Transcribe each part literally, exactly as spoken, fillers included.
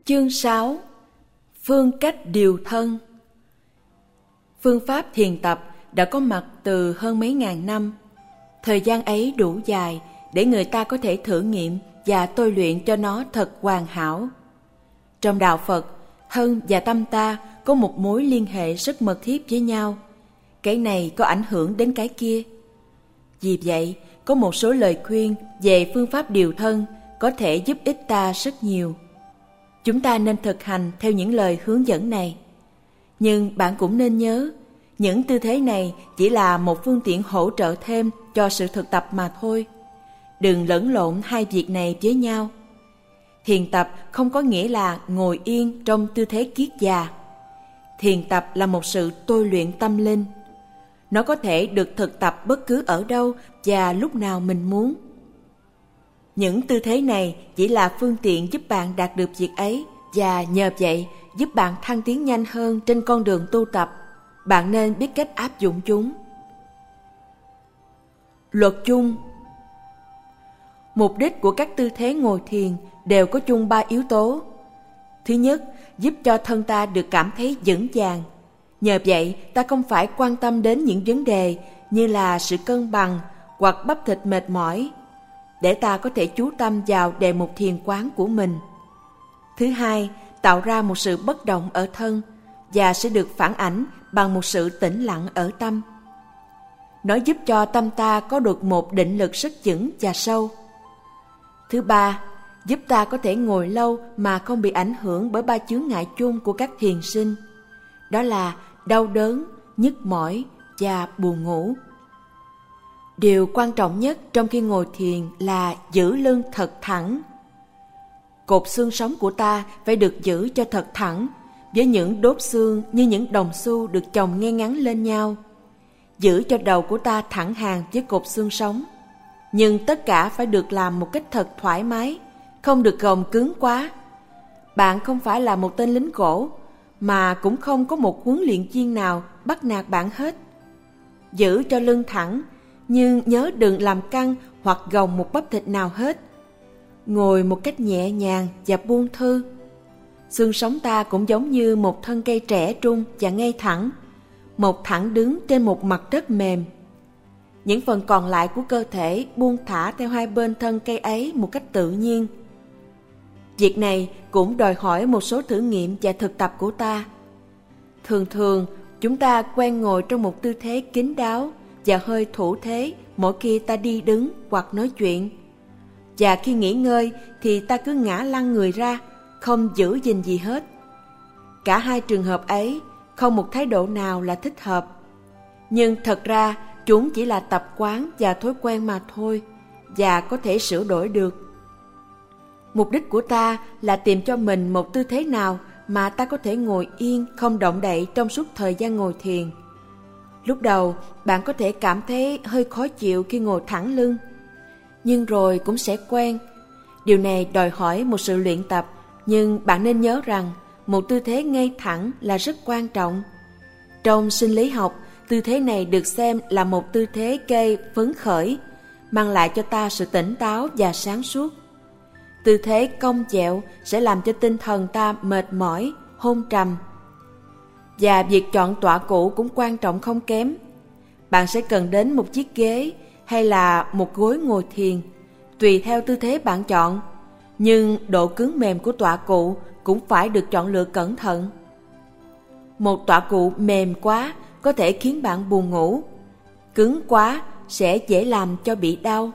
Chương sáu. Phương cách điều thân. Phương pháp thiền tập đã có mặt từ hơn mấy ngàn năm. Thời gian ấy đủ dài để người ta có thể thử nghiệm và tôi luyện cho nó thật hoàn hảo. Trong đạo Phật, thân và tâm ta có một mối liên hệ rất mật thiết với nhau. Cái này có ảnh hưởng đến cái kia. Vì vậy, có một số lời khuyên về phương pháp điều thân có thể giúp ích ta rất nhiều. Chúng ta nên thực hành theo những lời hướng dẫn này. Nhưng bạn cũng nên nhớ, những tư thế này chỉ là một phương tiện hỗ trợ thêm cho sự thực tập mà thôi. Đừng lẫn lộn hai việc này với nhau. Thiền tập không có nghĩa là ngồi yên trong tư thế kiết già. Thiền tập là một sự tôi luyện tâm linh. Nó có thể được thực tập bất cứ ở đâu và lúc nào mình muốn. Những tư thế này chỉ là phương tiện giúp bạn đạt được việc ấy, và nhờ vậy giúp bạn thăng tiến nhanh hơn trên con đường tu tập. Bạn nên biết cách áp dụng chúng. Luật chung. Mục đích của các tư thế ngồi thiền đều có chung ba yếu tố. Thứ nhất, giúp cho thân ta được cảm thấy vững vàng. Nhờ vậy, ta không phải quan tâm đến những vấn đề như là sự cân bằng hoặc bắp thịt mệt mỏi, để ta có thể chú tâm vào đề mục thiền quán của mình. Thứ hai, tạo ra một sự bất động ở thân và sẽ được phản ảnh bằng một sự tĩnh lặng ở tâm. Nó giúp cho tâm ta có được một định lực rất vững và sâu. Thứ ba, giúp ta có thể ngồi lâu mà không bị ảnh hưởng bởi ba chướng ngại chung của các thiền sinh. Đó là đau đớn, nhức mỏi và buồn ngủ. Điều quan trọng nhất trong khi ngồi thiền là giữ lưng thật thẳng. Cột xương sống của ta phải được giữ cho thật thẳng, với những đốt xương như những đồng xu được chồng ngay ngắn lên nhau. Giữ cho đầu của ta thẳng hàng với cột xương sống. Nhưng tất cả phải được làm một cách thật thoải mái, không được gồng cứng quá. Bạn không phải là một tên lính gỗ, mà cũng không có một huấn luyện viên nào bắt nạt bạn hết. Giữ cho lưng thẳng, nhưng nhớ đừng làm căng hoặc gồng một bắp thịt nào hết. Ngồi một cách nhẹ nhàng và buông thư. Xương sống ta cũng giống như một thân cây trẻ trung và ngay thẳng, một thẳng đứng trên một mặt đất mềm. Những phần còn lại của cơ thể buông thả theo hai bên thân cây ấy một cách tự nhiên. Việc này cũng đòi hỏi một số thử nghiệm và thực tập của ta. Thường thường, chúng ta quen ngồi trong một tư thế kín đáo và hơi thủ thế mỗi khi ta đi đứng hoặc nói chuyện. Và khi nghỉ ngơi thì ta cứ ngã lăn người ra, không giữ gìn gì hết. Cả hai trường hợp ấy, không một thái độ nào là thích hợp. Nhưng thật ra, chúng chỉ là tập quán và thói quen mà thôi, và có thể sửa đổi được. Mục đích của ta là tìm cho mình một tư thế nào mà ta có thể ngồi yên không động đậy trong suốt thời gian ngồi thiền. Lúc đầu, bạn có thể cảm thấy hơi khó chịu khi ngồi thẳng lưng, nhưng rồi cũng sẽ quen. Điều này đòi hỏi một sự luyện tập, nhưng bạn nên nhớ rằng một tư thế ngay thẳng là rất quan trọng. Trong sinh lý học, tư thế này được xem là một tư thế gây phấn khởi, mang lại cho ta sự tỉnh táo và sáng suốt. Tư thế cong dẹo sẽ làm cho tinh thần ta mệt mỏi, hôn trầm. Và việc chọn tọa cụ cũng quan trọng không kém. Bạn sẽ cần đến một chiếc ghế hay là một gối ngồi thiền, tùy theo tư thế bạn chọn. Nhưng độ cứng mềm của tọa cụ cũng phải được chọn lựa cẩn thận. Một tọa cụ mềm quá có thể khiến bạn buồn ngủ, cứng quá sẽ dễ làm cho bị đau.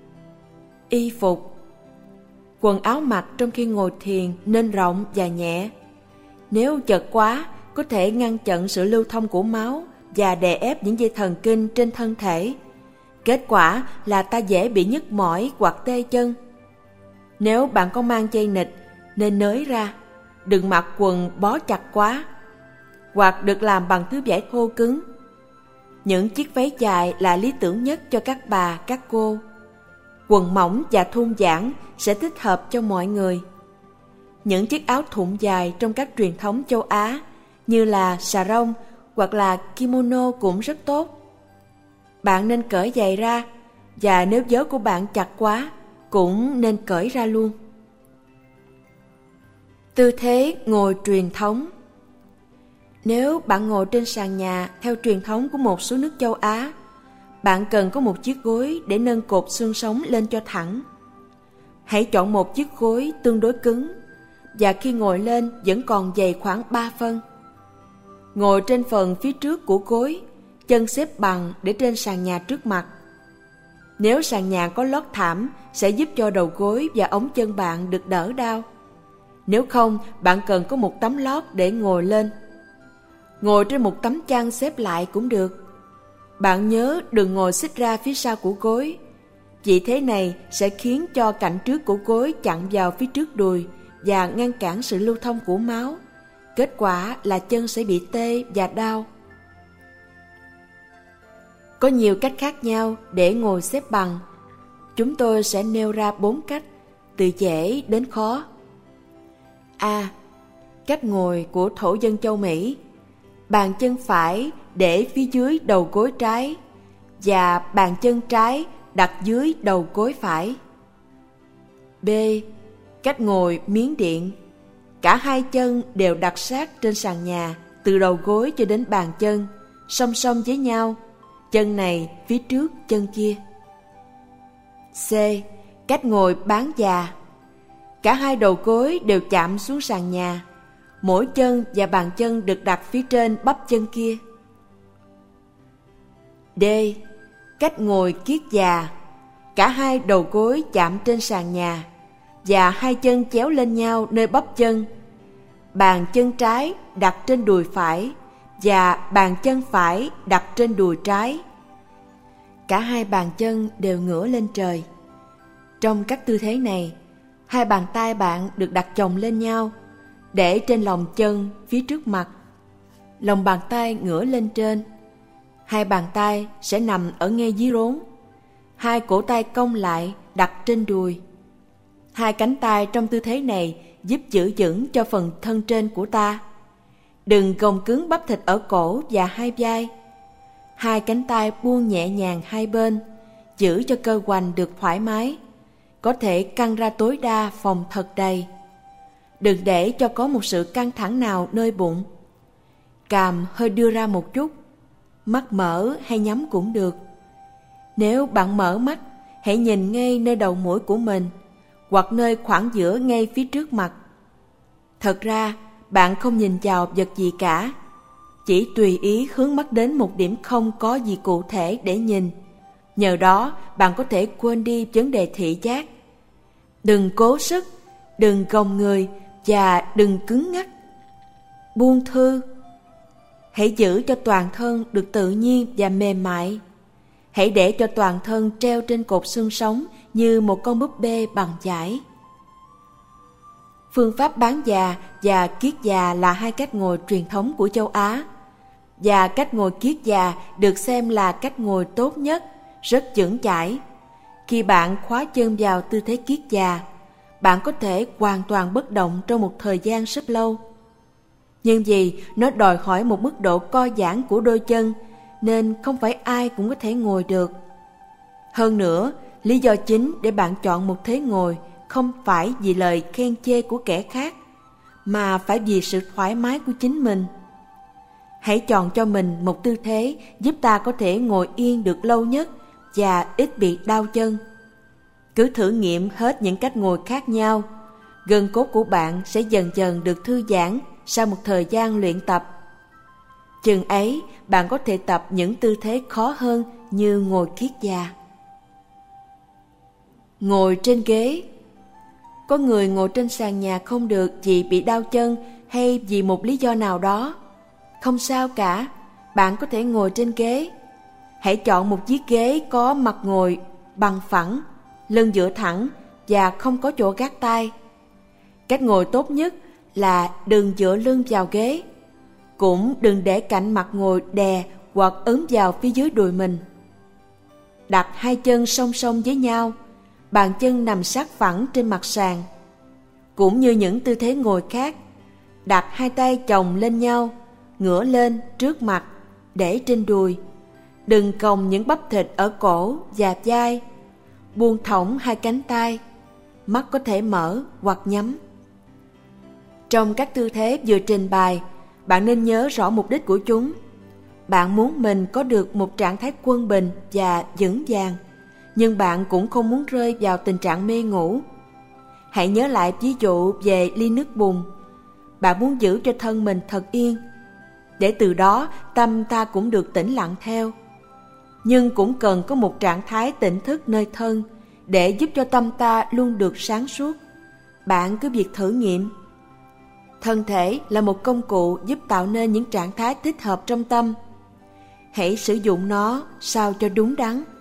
Y phục. Quần áo mặc trong khi ngồi thiền nên rộng và nhẹ. Nếu chật quá, có thể ngăn chặn sự lưu thông của máu và đè ép những dây thần kinh trên thân thể. Kết quả là ta dễ bị nhức mỏi hoặc tê chân. Nếu bạn có mang dây nịt, nên nới ra, đừng mặc quần bó chặt quá, hoặc được làm bằng thứ vải thô cứng. Những chiếc váy dài là lý tưởng nhất cho các bà, các cô. Quần mỏng và thun giãn sẽ thích hợp cho mọi người. Những chiếc áo thụng dài trong các truyền thống châu Á như là sarong hoặc là kimono cũng rất tốt. Bạn nên cởi giày ra, và nếu vớ của bạn chặt quá cũng nên cởi ra luôn. Tư thế ngồi truyền thống. Nếu bạn ngồi trên sàn nhà theo truyền thống của một số nước châu Á, bạn cần có một chiếc gối để nâng cột xương sống lên cho thẳng. Hãy chọn một chiếc gối tương đối cứng, và khi ngồi lên vẫn còn dày khoảng ba phân. Ngồi trên phần phía trước của gối, chân xếp bằng để trên sàn nhà trước mặt. Nếu sàn nhà có lót thảm sẽ giúp cho đầu gối và ống chân bạn được đỡ đau. Nếu không, bạn cần có một tấm lót để ngồi lên. Ngồi trên một tấm chăn xếp lại cũng được. Bạn nhớ đừng ngồi xích ra phía sau của gối. Vì thế này sẽ khiến cho cạnh trước của gối chặn vào phía trước đùi và ngăn cản sự lưu thông của máu. Kết quả là chân sẽ bị tê và đau. Có nhiều cách khác nhau để ngồi xếp bằng. Chúng tôi sẽ nêu ra bốn cách, từ dễ đến khó. A. Cách ngồi của thổ dân châu Mỹ. Bàn chân phải để phía dưới đầu gối trái và bàn chân trái đặt dưới đầu gối phải. B. Cách ngồi Miến Điện. Cả hai chân đều đặt sát trên sàn nhà, từ đầu gối cho đến bàn chân, song song với nhau, chân này phía trước chân kia. C. Cách ngồi bán già. Cả hai đầu gối đều chạm xuống sàn nhà, mỗi chân và bàn chân được đặt phía trên bắp chân kia. D. Cách ngồi kiết già. Cả hai đầu gối chạm trên sàn nhà và hai chân chéo lên nhau nơi bắp chân. Bàn chân trái đặt trên đùi phải và bàn chân phải đặt trên đùi trái. Cả hai bàn chân đều ngửa lên trời. Trong các tư thế này, hai bàn tay bạn được đặt chồng lên nhau, để trên lòng chân phía trước mặt. Lòng bàn tay ngửa lên trên. Hai bàn tay sẽ nằm ở ngay dưới rốn. Hai cổ tay cong lại đặt trên đùi. Hai cánh tay trong tư thế này giúp giữ vững cho phần thân trên của ta. Đừng gồng cứng bắp thịt ở cổ và hai vai. Hai cánh tay buông nhẹ nhàng hai bên, giữ cho cơ hoành được thoải mái. Có thể căng ra tối đa phòng thật đầy. Đừng để cho có một sự căng thẳng nào nơi bụng. Cằm hơi đưa ra một chút. Mắt mở hay nhắm cũng được. Nếu bạn mở mắt, hãy nhìn ngay nơi đầu mũi của mình, hoặc nơi khoảng giữa ngay phía trước mặt. Thật ra, bạn không nhìn vào vật gì cả. Chỉ tùy ý hướng mắt đến một điểm không có gì cụ thể để nhìn. Nhờ đó, bạn có thể quên đi vấn đề thị giác. Đừng cố sức, đừng gồng người và đừng cứng ngắc. Buông thư. Hãy giữ cho toàn thân được tự nhiên và mềm mại. Hãy để cho toàn thân treo trên cột xương sống như một con búp bê bằng vải. Phương pháp bán già và kiết già là hai cách ngồi truyền thống của châu Á. Và cách ngồi kiết già được xem là cách ngồi tốt nhất, rất vững chãi. Khi bạn khóa chân vào tư thế kiết già, bạn có thể hoàn toàn bất động trong một thời gian rất lâu. Nhưng vì nó đòi hỏi một mức độ co giãn của đôi chân, nên không phải ai cũng có thể ngồi được. Hơn nữa, lý do chính để bạn chọn một thế ngồi không phải vì lời khen chê của kẻ khác, mà phải vì sự thoải mái của chính mình. Hãy chọn cho mình một tư thế giúp ta có thể ngồi yên được lâu nhất và ít bị đau chân. Cứ thử nghiệm hết những cách ngồi khác nhau, gân cốt của bạn sẽ dần dần được thư giãn sau một thời gian luyện tập. Chừng ấy, bạn có thể tập những tư thế khó hơn như ngồi kiết già. Ngồi trên ghế. Có người ngồi trên sàn nhà không được vì bị đau chân hay vì một lý do nào đó. Không sao cả, bạn có thể ngồi trên ghế. Hãy chọn một chiếc ghế có mặt ngồi bằng phẳng, lưng dựa thẳng và không có chỗ gác tay. Cách ngồi tốt nhất là đừng dựa lưng vào ghế. Cũng đừng để cạnh mặt ngồi đè hoặc ấn vào phía dưới đùi mình. Đặt hai chân song song với nhau, bàn chân nằm sát phẳng trên mặt sàn. Cũng như những tư thế ngồi khác, đặt hai tay chồng lên nhau, ngửa lên trước mặt, để trên đùi. Đừng còng những bắp thịt ở cổ và vai. Buông thõng hai cánh tay, mắt có thể mở hoặc nhắm. Trong các tư thế vừa trình bày, bạn nên nhớ rõ mục đích của chúng. Bạn muốn mình có được một trạng thái quân bình và vững vàng, nhưng bạn cũng không muốn rơi vào tình trạng mê ngủ. Hãy nhớ lại ví dụ về ly nước bùn. Bạn muốn giữ cho thân mình thật yên, để từ đó tâm ta cũng được tĩnh lặng theo. Nhưng cũng cần có một trạng thái tỉnh thức nơi thân để giúp cho tâm ta luôn được sáng suốt. Bạn cứ việc thử nghiệm. Thân thể là một công cụ giúp tạo nên những trạng thái thích hợp trong tâm. Hãy sử dụng nó sao cho đúng đắn.